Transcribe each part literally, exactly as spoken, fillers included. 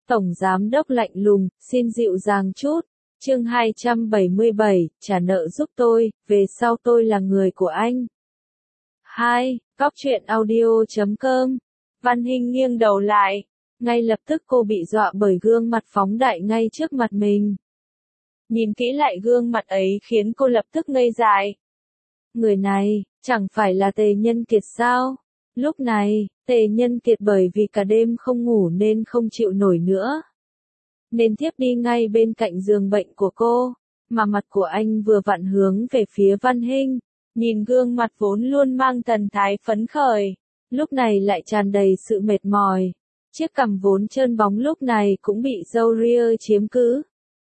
Tổng giám đốc lạnh lùng, xin dịu dàng chút. Chương hai trăm bảy mươi bảy, trả nợ giúp tôi, về sau tôi là người của anh. hai. Góc truyện audio chấm com. Văn Hinh nghiêng đầu lại. Ngay lập tức cô bị dọa bởi gương mặt phóng đại ngay trước mặt mình. Nhìn kỹ lại gương mặt ấy khiến cô lập tức ngây dại. Người này, chẳng phải là Tề Nhân Kiệt sao? Lúc này, Tề Nhân Kiệt bởi vì cả đêm không ngủ nên không chịu nổi nữa. Nên thiếp đi ngay bên cạnh giường bệnh của cô, mà mặt của anh vừa vặn hướng về phía Văn Hinh. Nhìn gương mặt vốn luôn mang thần thái phấn khởi, lúc này lại tràn đầy sự mệt mỏi. Chiếc cằm vốn trơn bóng lúc này cũng bị râu ria chiếm cứ.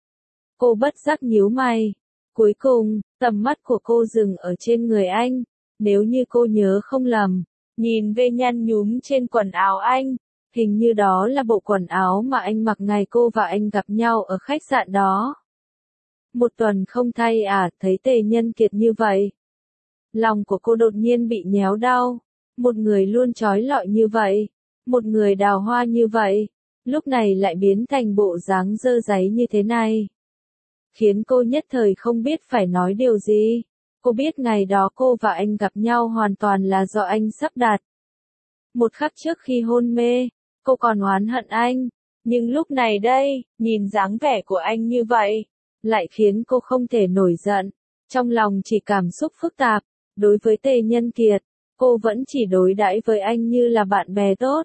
Cô bất giác nhíu mày. Cuối cùng, tầm mắt của cô dừng ở trên người anh. Nếu như cô nhớ không lầm, nhìn vết nhăn nhúm trên quần áo anh, hình như đó là bộ quần áo mà anh mặc ngày cô và anh gặp nhau ở khách sạn đó. Một tuần không thay à, thấy Tề Nhân Kiệt như vậy. Lòng của cô đột nhiên bị nhéo đau. Một người luôn trói lọi như vậy, một người đào hoa như vậy, lúc này lại biến thành bộ dáng dơ dáy như thế này. Khiến cô nhất thời không biết phải nói điều gì. Cô biết ngày đó cô và anh gặp nhau hoàn toàn là do anh sắp đặt. Một khắc trước khi hôn mê, cô còn oán hận anh, nhưng lúc này đây, nhìn dáng vẻ của anh như vậy, lại khiến cô không thể nổi giận. Trong lòng chỉ cảm xúc phức tạp, đối với Tề Nhân Kiệt, cô vẫn chỉ đối đãi với anh như là bạn bè tốt.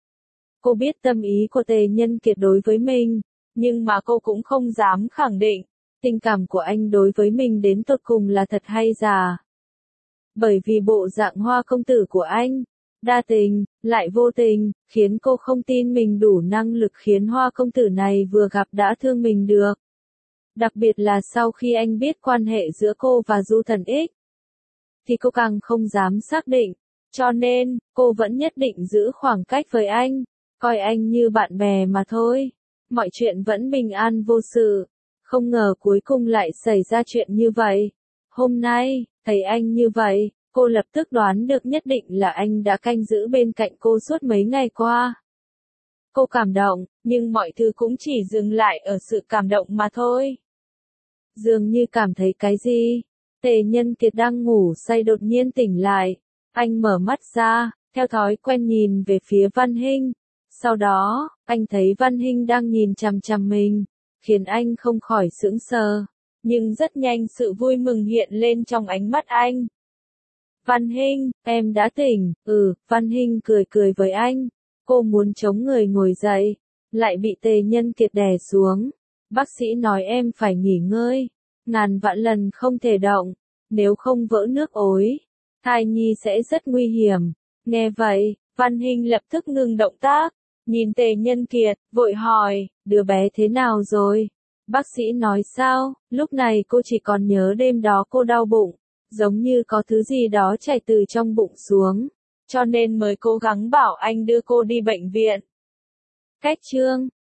Cô biết tâm ý của Tề Nhân Kiệt đối với mình, nhưng mà cô cũng không dám khẳng định, tình cảm của anh đối với mình đến tột cùng là thật hay giả. Bởi vì bộ dạng hoa công tử của anh, đa tình, lại vô tình, khiến cô không tin mình đủ năng lực khiến hoa công tử này vừa gặp đã thương mình được. Đặc biệt là sau khi anh biết quan hệ giữa cô và Du Thần X, thì cô càng không dám xác định, cho nên, cô vẫn nhất định giữ khoảng cách với anh, coi anh như bạn bè mà thôi. Mọi chuyện vẫn bình an vô sự, không ngờ cuối cùng lại xảy ra chuyện như vậy. Hôm nay, thấy anh như vậy, cô lập tức đoán được nhất định là anh đã canh giữ bên cạnh cô suốt mấy ngày qua. Cô cảm động, nhưng mọi thứ cũng chỉ dừng lại ở sự cảm động mà thôi. Dường như cảm thấy cái gì, Tề Nhân Kiệt đang ngủ say đột nhiên tỉnh lại. Anh mở mắt ra, theo thói quen nhìn về phía Văn Hinh. Sau đó, anh thấy Văn Hinh đang nhìn chằm chằm mình, khiến anh không khỏi sững sờ. Nhưng rất nhanh sự vui mừng hiện lên trong ánh mắt anh. Văn Hinh, em đã tỉnh, ừ, Văn Hinh cười cười với anh. Cô muốn chống người ngồi dậy, lại bị Tề Nhân Kiệt đè xuống. Bác sĩ nói em phải nghỉ ngơi, ngàn vạn lần không thể động, nếu không vỡ nước ối, thai nhi sẽ rất nguy hiểm. Nghe vậy, Văn Hinh lập tức ngừng động tác, nhìn Tề Nhân Kiệt, vội hỏi, đứa bé thế nào rồi? Bác sĩ nói sao? Lúc này cô chỉ còn nhớ đêm đó cô đau bụng, giống như có thứ gì đó chảy từ trong bụng xuống, cho nên mới cố gắng bảo anh đưa cô đi bệnh viện. Cách chương